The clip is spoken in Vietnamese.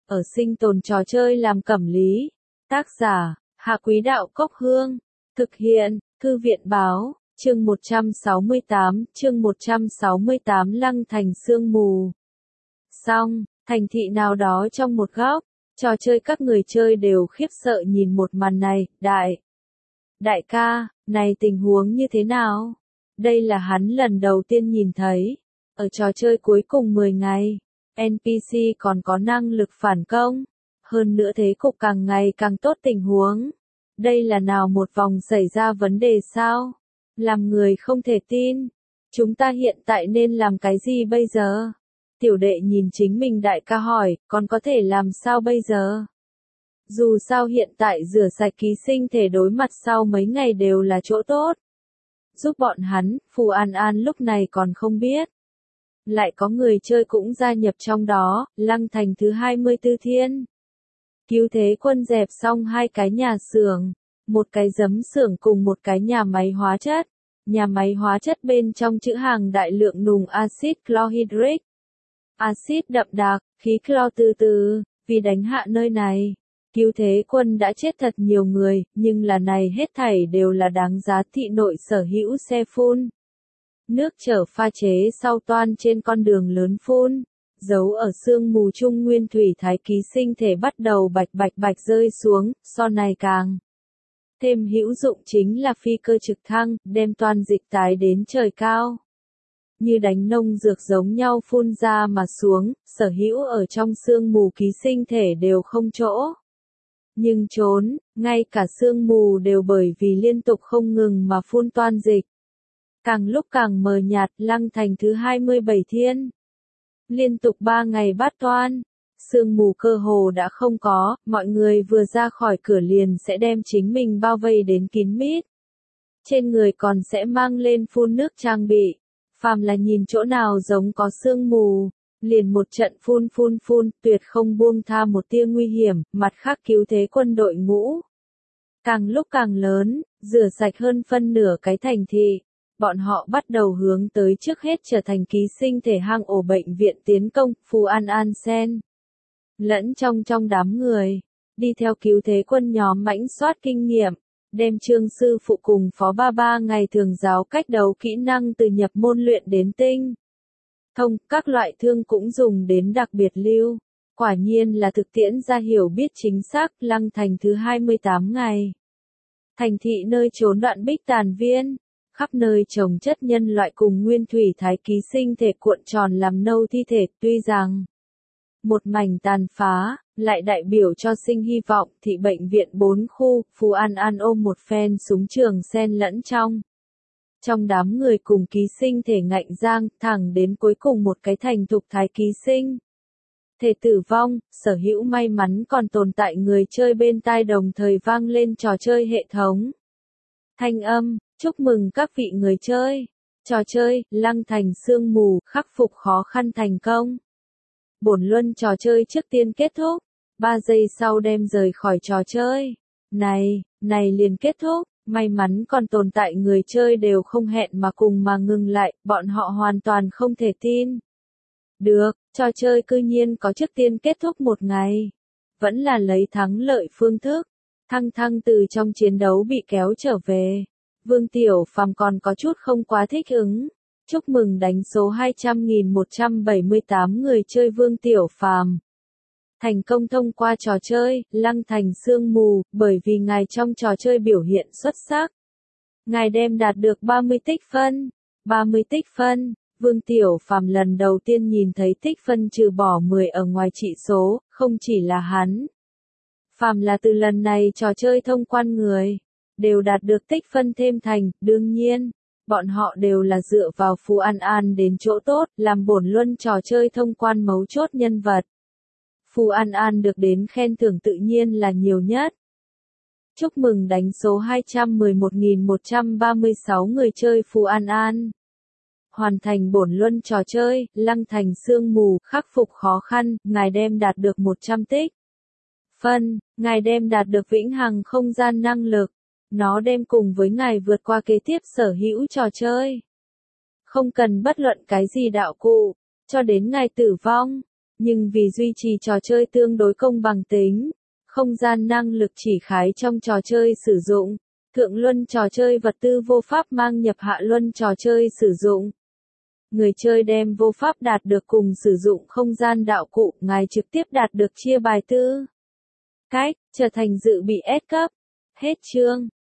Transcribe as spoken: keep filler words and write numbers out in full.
ở sinh tồn trò chơi làm cẩm lý. Tác giả, Hạ Quý Đạo Cốc Hương. Thực hiện, Thư viện Báo, chương một trăm sáu mươi tám, chương một trăm sáu mươi tám Lăng Thành Sương Mù. Xong, thành thị nào đó trong một góc, trò chơi các người chơi đều khiếp sợ nhìn một màn này, đại. Đại ca, này tình huống như thế nào? Đây là hắn lần đầu tiên nhìn thấy. Ở trò chơi cuối cùng mười ngày, en pê xê còn có năng lực phản công. Hơn nữa thế cục càng ngày càng tốt tình huống. Đây là nào một vòng xảy ra vấn đề sao? Làm người không thể tin. Chúng ta hiện tại nên làm cái gì bây giờ? Tiểu đệ nhìn chính mình đại ca hỏi, còn có thể làm sao bây giờ? Dù sao hiện tại rửa sạch ký sinh thể đối mặt sau mấy ngày đều là chỗ tốt. Giúp bọn hắn, Phù An An lúc này còn không biết. Lại có người chơi cũng gia nhập trong đó, Lăng Thành thứ hai mươi tư thiên. Cứu thế quân dẹp xong hai cái nhà xưởng, một cái giấm xưởng cùng một cái nhà máy hóa chất. Nhà máy hóa chất bên trong trữ hàng đại lượng nùng axit chlorhydric. Axit đậm đặc, khí clo từ từ, vì đánh hạ nơi này. Cứu thế quân đã chết thật nhiều người, nhưng là này hết thảy đều là đáng giá. Thị nội sở hữu xe phun. Nước chở pha chế sau toan trên con đường lớn phun. Giấu ở sương mù trung nguyên thủy thái ký sinh thể bắt đầu bạch bạch bạch rơi xuống, so này càng. Thêm hữu dụng chính là phi cơ trực thăng, đem toàn dịch tái đến trời cao. Như đánh nông dược giống nhau phun ra mà xuống, sở hữu ở trong sương mù ký sinh thể đều không chỗ. Nhưng trốn, ngay cả sương mù đều bởi vì liên tục không ngừng mà phun toan dịch. Càng lúc càng mờ nhạt, Lăng Thành thứ hai mươi bảy thiên. Liên tục ba ngày bát toan, sương mù cơ hồ đã không có, mọi người vừa ra khỏi cửa liền sẽ đem chính mình bao vây đến kín mít. Trên người còn sẽ mang lên phun nước trang bị, phàm là nhìn chỗ nào giống có sương mù, liền một trận phun phun phun, tuyệt không buông tha một tia nguy hiểm, mặt khác cứu thế quân đội ngũ. Càng lúc càng lớn, rửa sạch hơn phân nửa cái thành thị. Bọn họ bắt đầu hướng tới trước hết trở thành ký sinh thể hang ổ bệnh viện tiến công, Phù An An Sen. Lẫn trong trong đám người, đi theo cứu thế quân nhóm mãnh soát kinh nghiệm, đem Trương sư phụ cùng phó ba ba ngày thường giáo cách đấu kỹ năng từ nhập môn luyện đến tinh. Thông, các loại thương cũng dùng đến đặc biệt lưu. Quả nhiên là thực tiễn ra hiểu biết chính xác. Lăng Thành thứ hai mươi tám ngày. Thành thị nơi trốn đoạn bích tàn viên. Khắp nơi trồng chất nhân loại cùng nguyên thủy thái ký sinh thể cuộn tròn làm nâu thi thể, tuy rằng một mảnh tàn phá, lại đại biểu cho sinh hy vọng. Thị bệnh viện bốn khu, Phù An An ôm một phen súng trường xen lẫn trong. Trong đám người cùng ký sinh thể ngạnh giang, thẳng đến cuối cùng một cái thành thục thái ký sinh. Thể tử vong, sở hữu may mắn còn tồn tại người chơi bên tai đồng thời vang lên trò chơi hệ thống. Thanh âm. Chúc mừng các vị người chơi. Trò chơi, Lăng Thành Sương Mù, khắc phục khó khăn thành công. Bổn luân trò chơi trước tiên kết thúc. ba giây sau đem rời khỏi trò chơi. Này, này liền kết thúc. May mắn còn tồn tại người chơi đều không hẹn mà cùng mà ngừng lại, bọn họ hoàn toàn không thể tin. Được, trò chơi cư nhiên có trước tiên kết thúc một ngày. Vẫn là lấy thắng lợi phương thức. Thăng Thăng từ trong chiến đấu bị kéo trở về. Vương Tiểu Phàm còn có chút không quá thích ứng. Chúc mừng đánh số hai trăm nghìn một trăm bảy mươi tám người chơi Vương Tiểu Phàm. Thành công thông qua trò chơi, Lăng Thành Sương Mù, bởi vì ngài trong trò chơi biểu hiện xuất sắc. Ngài đem đạt được ba mươi tích phân. ba mươi tích phân, Vương Tiểu Phàm lần đầu tiên nhìn thấy tích phân trừ bỏ mười ở ngoài trị số, không chỉ là hắn. Phàm là từ lần này trò chơi thông quan người. Đều đạt được tích phân thêm thành, đương nhiên, bọn họ đều là dựa vào Phù An An đến chỗ tốt, làm bổn luân trò chơi thông quan mấu chốt nhân vật. Phù An An được đến khen thưởng tự nhiên là nhiều nhất. Chúc mừng đánh số hai trăm mười một nghìn một trăm ba mươi sáu người chơi Phù An An. Hoàn thành bổn luân trò chơi, Lăng Thành Sương Mù, khắc phục khó khăn, ngài đem đạt được một trăm tích phân, ngài đem đạt được vĩnh hằng không gian năng lực. Nó đem cùng với ngài vượt qua kế tiếp sở hữu trò chơi. Không cần bất luận cái gì đạo cụ, cho đến ngài tử vong. Nhưng vì duy trì trò chơi tương đối công bằng tính, không gian năng lực chỉ khái trong trò chơi sử dụng, thượng luân trò chơi vật tư vô pháp mang nhập hạ luân trò chơi sử dụng. Người chơi đem vô pháp đạt được cùng sử dụng không gian đạo cụ, ngài trực tiếp đạt được chia bài tư. Cách, trở thành dự bị S cấp. Hết chương.